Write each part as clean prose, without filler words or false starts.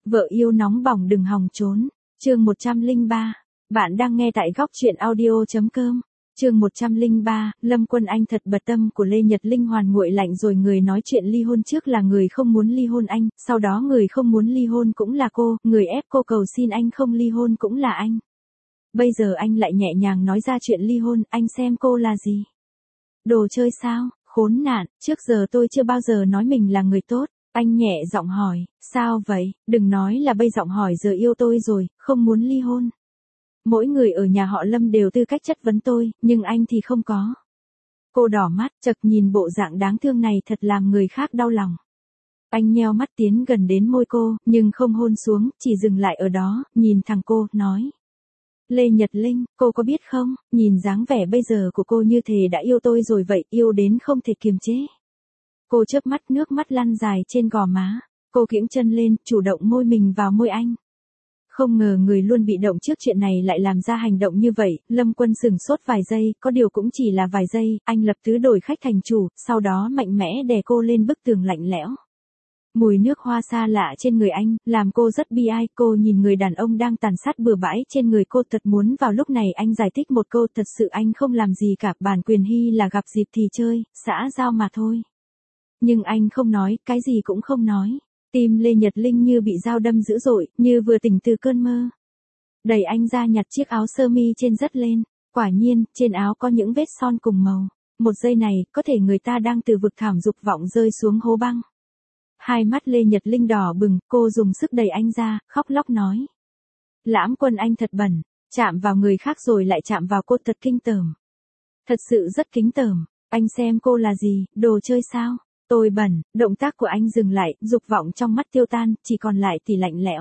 Vợ yêu nóng bỏng đừng hòng trốn. Chương 103. Bạn đang nghe tại góc truyện audio.com. Chương 103, Lâm Quân Anh thật bật tâm của Lê Nhật Linh hoàn nguội lạnh rồi. Người nói chuyện ly hôn trước là người không muốn ly hôn anh, sau đó người không muốn ly hôn cũng là cô, người ép cô cầu xin anh không ly hôn cũng là anh. Bây giờ anh lại nhẹ nhàng nói ra chuyện ly hôn, anh xem cô là gì? Đồ chơi sao? Khốn nạn, trước giờ tôi chưa bao giờ nói mình là người tốt. Anh nhẹ giọng hỏi, sao vậy? Đừng nói là bây giọng hỏi giờ yêu tôi rồi, không muốn ly hôn. Mỗi người ở nhà họ Lâm đều tư cách chất vấn tôi, nhưng anh thì không có. Cô đỏ mắt, chật nhìn bộ dạng đáng thương này thật làm người khác đau lòng. Anh nheo mắt tiến gần đến môi cô, nhưng không hôn xuống, chỉ dừng lại ở đó, nhìn thẳng cô, nói. Lê Nhật Linh, cô có biết không, nhìn dáng vẻ bây giờ của cô như thể đã yêu tôi rồi vậy, yêu đến không thể kiềm chế. Cô chớp mắt, nước mắt lăn dài trên gò má. Cô kiễng chân lên, chủ động môi mình vào môi anh. Không ngờ người luôn bị động trước chuyện này lại làm ra hành động như vậy. Lâm Quân sửng sốt vài giây, có điều cũng chỉ là vài giây, anh lập tức đổi khách thành chủ, sau đó mạnh mẽ đè cô lên bức tường lạnh lẽo. Mùi nước hoa xa lạ trên người anh, làm cô rất bi ai. Cô nhìn người đàn ông đang tàn sát bừa bãi trên người cô, thật muốn vào lúc này anh giải thích một câu, thật sự anh không làm gì cả, bản quyền hy là gặp dịp thì chơi, xã giao mà thôi. Nhưng anh không nói, cái gì cũng không nói. Tim Lê Nhật Linh như bị dao đâm dữ dội, như vừa tỉnh từ cơn mơ. Đẩy anh ra nhặt chiếc áo sơ mi trên dắt lên. Quả nhiên, trên áo có những vết son cùng màu. Một giây này, có thể người ta đang từ vực thảm dục vọng rơi xuống hố băng. Hai mắt Lê Nhật Linh đỏ bừng, cô dùng sức đẩy anh ra, khóc lóc nói. Lãm Quân anh thật bẩn, chạm vào người khác rồi lại chạm vào cô thật kinh tởm. Thật sự rất kính tởm, anh xem cô là gì, đồ chơi sao? Tôi bẩn, động tác của anh dừng lại, dục vọng trong mắt tiêu tan, chỉ còn lại thì lạnh lẽo.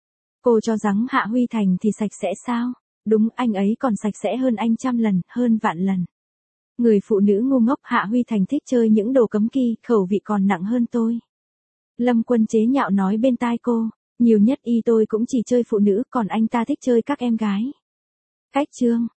Cô cho rằng Hạ Huy Thành thì sạch sẽ sao? Đúng, anh ấy còn sạch sẽ hơn anh 100 lần, hơn vạn lần. Người phụ nữ ngu ngốc, Hạ Huy Thành thích chơi những đồ cấm kỵ, khẩu vị còn nặng hơn tôi. Lâm Quân chế nhạo nói bên tai cô, nhiều nhất tôi cũng chỉ chơi phụ nữ, còn anh ta thích chơi các em gái. Cách chương.